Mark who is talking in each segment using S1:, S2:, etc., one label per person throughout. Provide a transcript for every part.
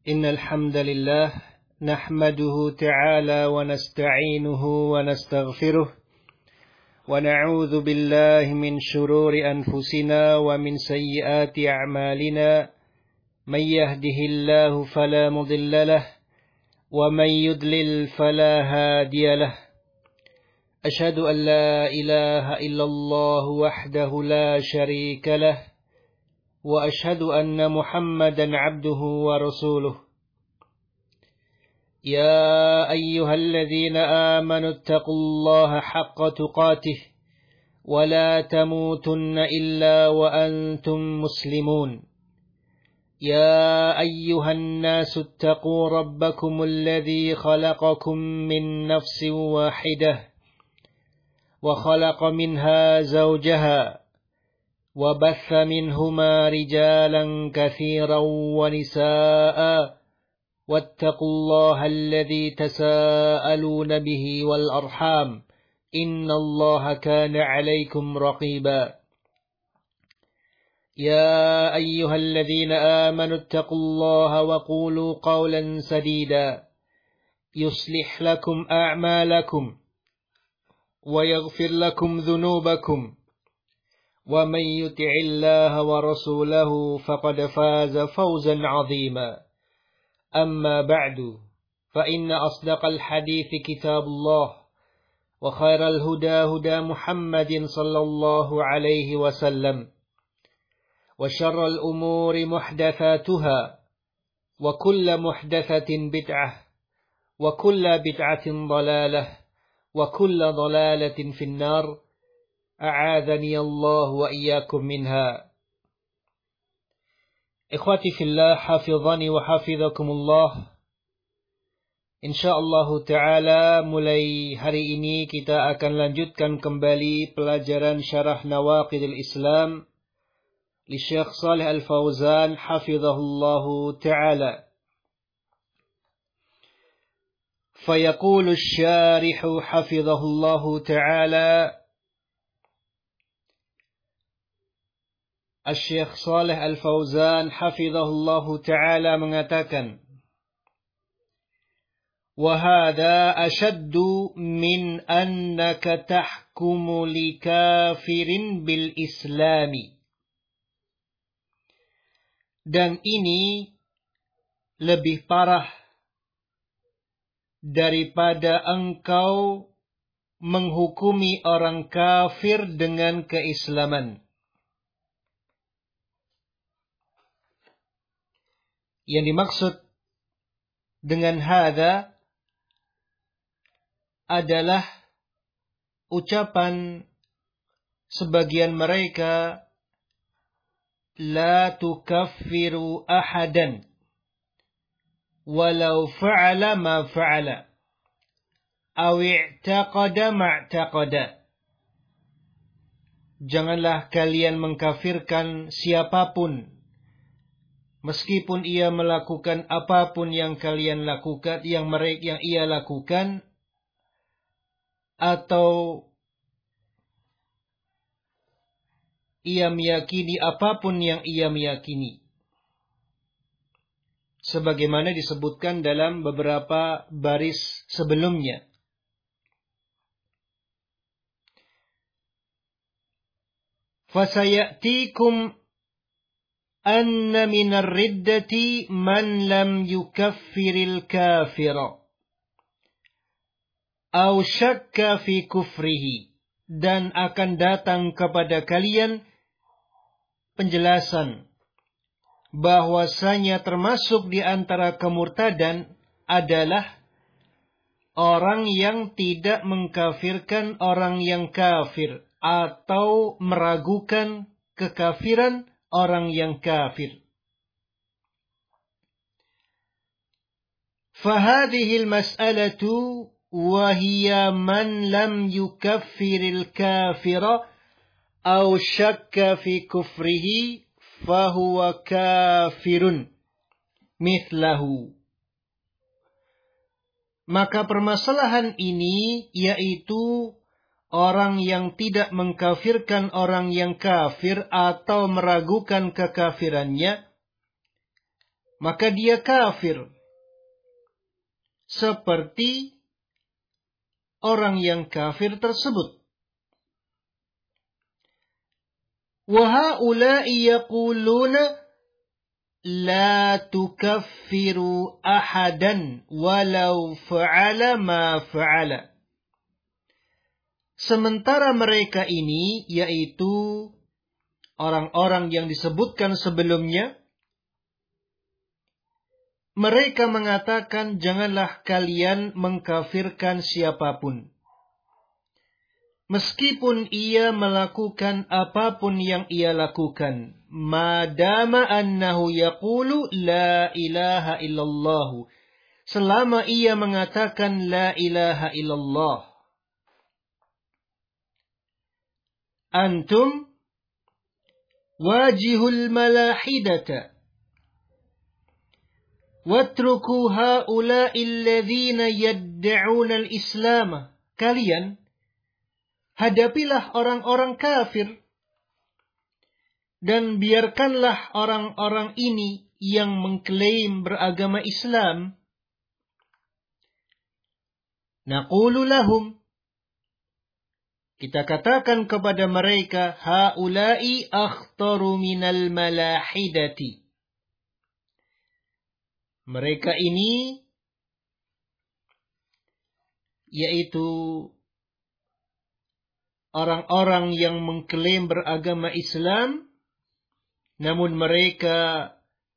S1: إن الحمد لله نحمده تعالى ونستعينه ونستغفره ونعوذ بالله من شرور أنفسنا ومن سيئات أعمالنا من يهده الله فلا مضل له ومن يضلل فلا هادي له أشهد أن لا إله إلا الله وحده لا شريك له وأشهد أن محمدا عبده ورسوله يا أيها الذين آمنوا اتقوا الله حق تقاته ولا تموتن إلا وأنتم مسلمون يا أيها الناس اتقوا ربكم الذي خلقكم من نفس واحدة وخلق منها زوجها وبث منهما رجالا كثيرا ونساء واتقوا الله الذي تساءلون به والأرحام إن الله كان عليكم رقيبا يا أيها الذين آمنوا اتقوا الله وقولوا قولا سديدا يصلح لكم أعمالكم ويغفر لكم ذنوبكم ومن يطع الله ورسوله فقد فاز فوزا عظيما أما بعد فإن أصدق الحديث كتاب الله وخير الهدى هدى محمد صلى الله عليه وسلم وشر الأمور محدثاتها وكل محدثة بدعة وكل بدعة ضلالة وكل ضلالة في النار أعاذني الله وإياكم منها. Ikhwati fillah, hafizani wa hafizakumullah. Insyaallah ta'ala mulai hari ini kita akan lanjutkan kembali pelajaran syarah Nawaqidul Islam li Syekh Shalih Al-Fauzan hafizahullahu ta'ala. Fayaqulu asy-syarihu hafizahullahu ta'ala, Syekh Shalih Al-Fauzan hafizahullahu ta'ala mengatakan, wa hadha ashaddu min annaka tahkumu li kafirin bil islami. Dan ini lebih parah daripada engkau menghukumi orang kafir dengan keislaman. Yang dimaksud dengan hadza adalah ucapan sebagian mereka, la tukaffiru ahadan walau fa'ala ma fa'ala aw i'taqada ma i'taqada. Janganlah kalian mengkafirkan siapapun meskipun ia melakukan apapun yang kalian lakukan, yang ia lakukan, atau ia meyakini apapun yang ia meyakini. Sebagaimana disebutkan dalam beberapa baris sebelumnya. Fasayatikum anna minar riddati man lam yukaffiril kafira aw syakka fi kufrihi. Dan akan datang kepada kalian penjelasan bahwasanya termasuk di antara kemurtadan adalah orang yang tidak mengkafirkan orang yang kafir atau meragukan kekafiran orang yang kafir. Fahadhil mas'alatu wa hiya man lam yukaffiril kafira aw syakka fi kufrihi fahuwa kafirun mithlahu. Maka permasalahan ini yaitu orang yang tidak mengkafirkan orang yang kafir atau meragukan kekafirannya, maka dia kafir. Seperti orang yang kafir tersebut. Wa haula'i yaquluna la tukaffiru ahadan walau fa'ala ma fa'ala. Sementara mereka ini, yaitu orang-orang yang disebutkan sebelumnya, mereka mengatakan, janganlah kalian mengkafirkan siapapun, meskipun ia melakukan apapun yang ia lakukan, madama annahu yaqulu la ilaha illallah, selama ia mengatakan la ilaha illallah. Antum wajihul malahidata watruku haula'i alladhina yadda'una al-islam. Kalian hadapilah orang-orang kafir dan biarkanlah orang-orang ini yang mengklaim beragama Islam. Naqulu lahum, kita katakan kepada mereka, haula'i akhtaru minal malahidati. Mereka ini, yaitu orang-orang yang mengklaim beragama Islam, namun mereka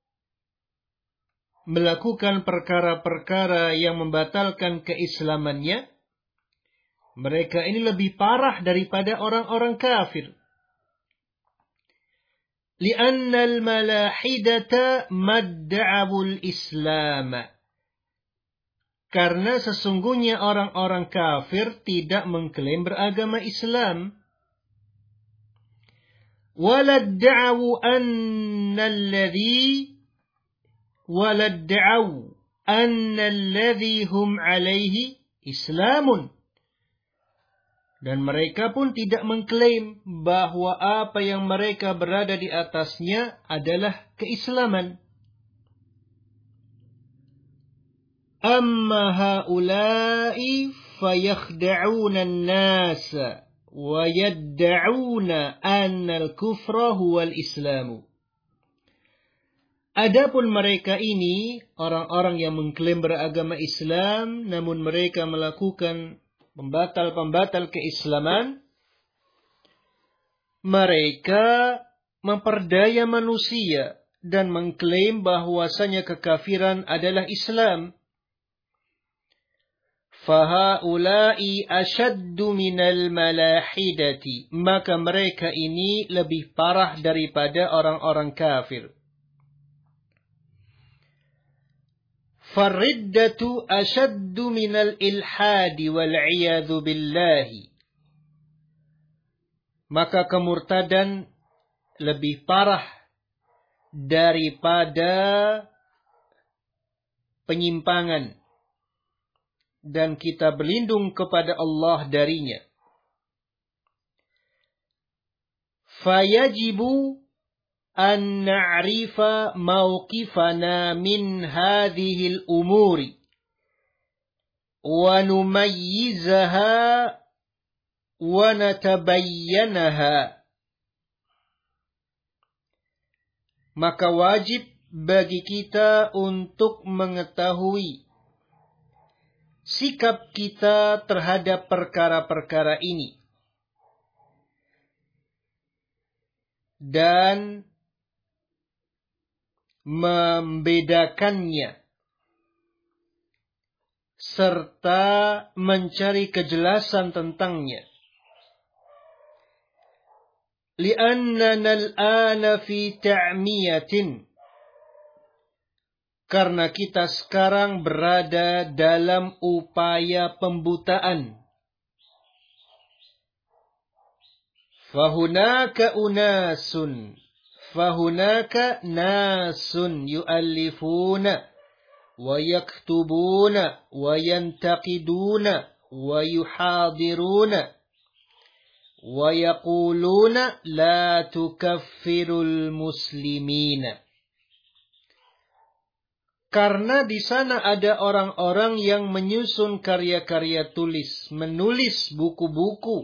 S1: melakukan perkara-perkara yang membatalkan keislamannya. Mereka ini lebih parah daripada orang-orang kafir. Lianna al-malahidata madda'abul Islam. Karena sesungguhnya orang-orang kafir tidak mengklaim beragama Islam. Waladda'u anna alladhi hum alaihi Islamun. Dan mereka pun tidak mengklaim bahwa apa yang mereka berada di atasnya adalah keislaman. Amma haula'i fayakhda'una an-nasa wa yadda'una anna al-kufra huwa al-islamu. Adapun mereka ini, orang-orang yang mengklaim beragama Islam, namun mereka melakukan pembatal-pembatal keislaman, mereka memperdaya manusia dan mengklaim bahwasanya kekafiran adalah Islam. Fahaula'i ashaddu minal malahidati, maka mereka ini lebih parah daripada orang-orang kafir. Farriddatu ashaddu minal ilhadi wal'iyadhu billahi. Maka kemurtadan lebih parah daripada penyimpangan. Dan kita berlindung kepada Allah darinya. Fayajibu an na'rifa mawqifana min hadhil umuri wa numayyizaha wa natabayyanaha. Maka wajib bagi kita untuk mengetahui sikap kita terhadap perkara-perkara ini dan membedakannya serta mencari kejelasan tentangnya. Li'annana al-ana fi ta'miyatin, karena kita sekarang berada dalam upaya pembutaan. Fahunaka nasun yu'allifuna wa yaktubuna wa yantaqiduna wa yuhadiruna wa yaquluna la tukaffirul muslimina. Karena di sana ada orang-orang yang menyusun karya-karya tulis, menulis buku-buku,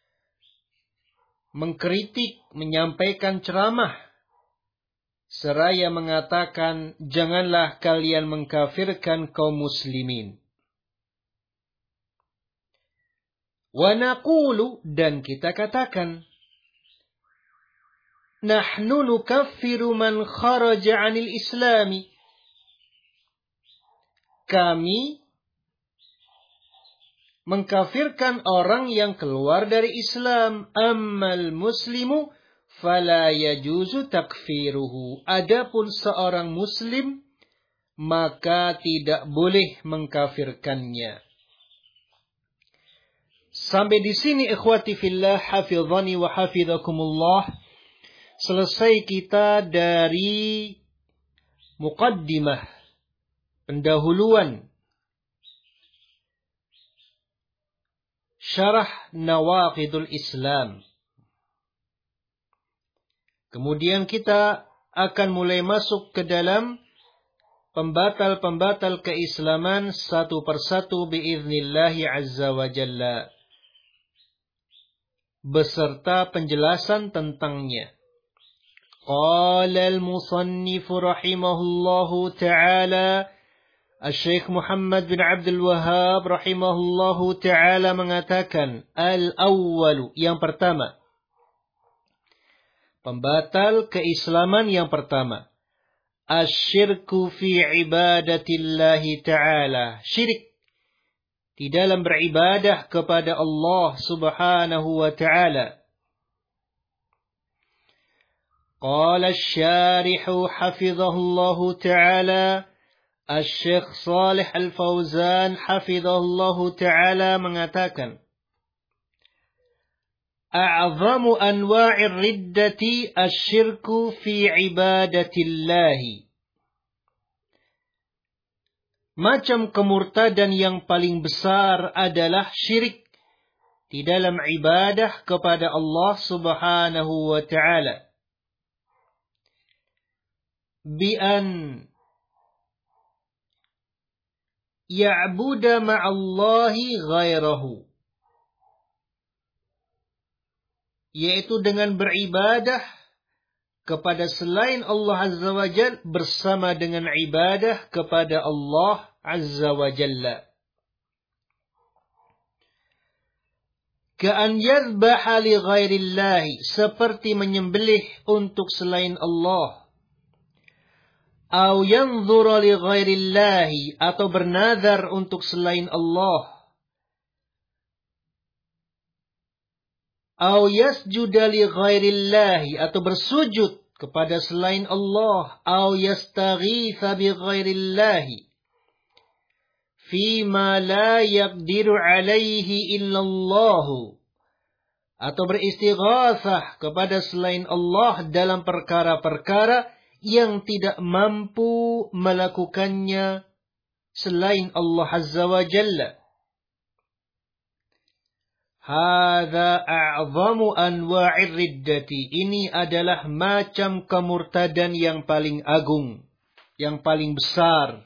S1: mengkritik, menyampaikan ceramah, seraya mengatakan, janganlah kalian mengkafirkan kaum muslimin. Wa naqulu, dan kita katakan, nahnu nukaffiru man kharaja 'anil islami. Kami mengkafirkan orang yang keluar dari Islam. Ammal muslimu fala yajuzu takfiruhu. Adapun seorang muslim, maka tidak boleh mengkafirkannya. Sampai di sini ikhwati fillah, hafizani wa hafizakumullah. Selesai kita dari muqaddimah, pendahuluan syarah Nawaqidul Islam. Kemudian kita akan mulai masuk ke dalam pembatal-pembatal keislaman satu persatu biiznillahi azza wa jalla, beserta penjelasan tentangnya. Qala al-musannif rahimahullahu ta'ala, Syekh Muhammad bin Abdul Wahhab rahimahullahu ta'ala mengatakan, al-awwalu, yang pertama, pembatal keislaman yang pertama, asyirku fi ibadatillahi ta'ala, syirik di dalam beribadah kepada Allah subhanahu wa ta'ala. Qala asy-syarihu hafizahullahu ta'ala, Syekh Shalih Al-Fauzan hafizahullahu ta'ala mengatakan, a'zamu anwa'ir riddati asyirku fi ibadatillahi. Macam kemurtadan yang paling besar adalah syirik di dalam ibadah kepada Allah subhanahu wa ta'ala. Bi'an ya'buda ma'allahi ghairahu, yaitu dengan beribadah kepada selain Allah azza wa jalla bersama dengan ibadah kepada Allah azza wa jalla. Ka'an yadhbaha li ghairillahi, seperti menyembelih untuk selain Allah. Au yanzura li ghairillahi, atau bernazar untuk selain Allah. Au yasjuda li ghairillahi, atau bersujud kepada selain Allah. Au yastaghitha bi ghairillahi fima la yaqdiru alaihi illallahu, atau beristighatsah kepada selain Allah dalam perkara-perkara yang tidak mampu melakukannya selain Allah azza wa jalla. Hadza a'zamu anwa'ir riddati, ini adalah macam kemurtadan yang paling agung, yang paling besar.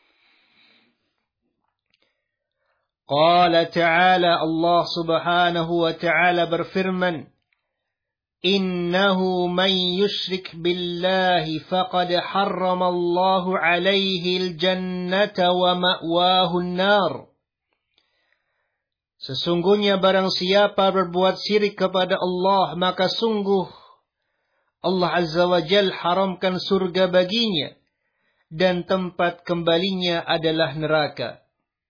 S1: Qala ta'ala, Allah subhanahu wa ta'ala berfirman, innahu man yushrik billahi faqad harramallahu alaihi al-jannata wa ma'wahu an-nar. Sesungguhnya barang siapa berbuat syirik kepada Allah, maka sungguh Allah azza wa jalla haramkan surga baginya, dan tempat kembalinya adalah neraka.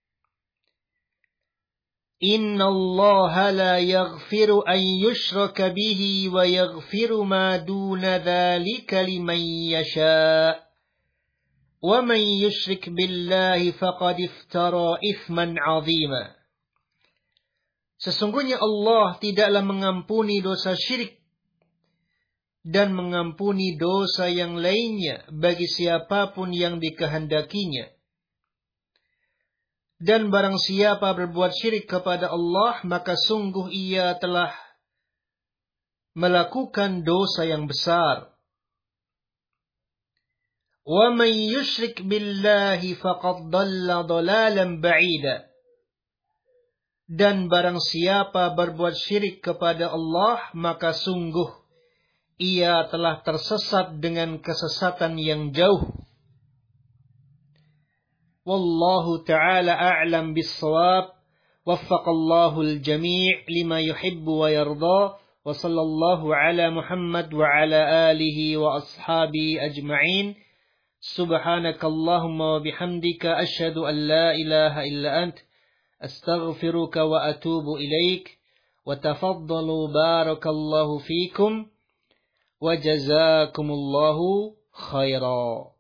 S1: Inna Allah la yaghfiru an yushraka bihi wa yaghfiru ma duna dhalika liman yasha. Wa man yushrik billahi faqad iftara ithman 'azima. Sesungguhnya Allah tidaklah mengampuni dosa syirik dan mengampuni dosa yang lainnya bagi siapapun yang dikehendakinya. Dan barang siapa berbuat syirik kepada Allah, maka sungguh ia telah melakukan dosa yang besar. Wa man yusyrik billahi faqad dhalla dhalalan ba'ida. Dan barang siapa berbuat syirik kepada Allah, maka sungguh ia telah tersesat dengan kesesatan yang jauh. Wallahu ta'ala a'lam bis-shawab. Waffaqallahu al-jami' lima yuhibbu wa yarda. Wa sallallahu ala Muhammad wa ala alihi wa ashabi ajma'in. Subhanakallahumma wa bihamdika asyhadu an la ilaha illa ant astaghfiruka wa atubu ilaik. Wa tafaddalu barakallahu fikum wa jazakumullahu khaira.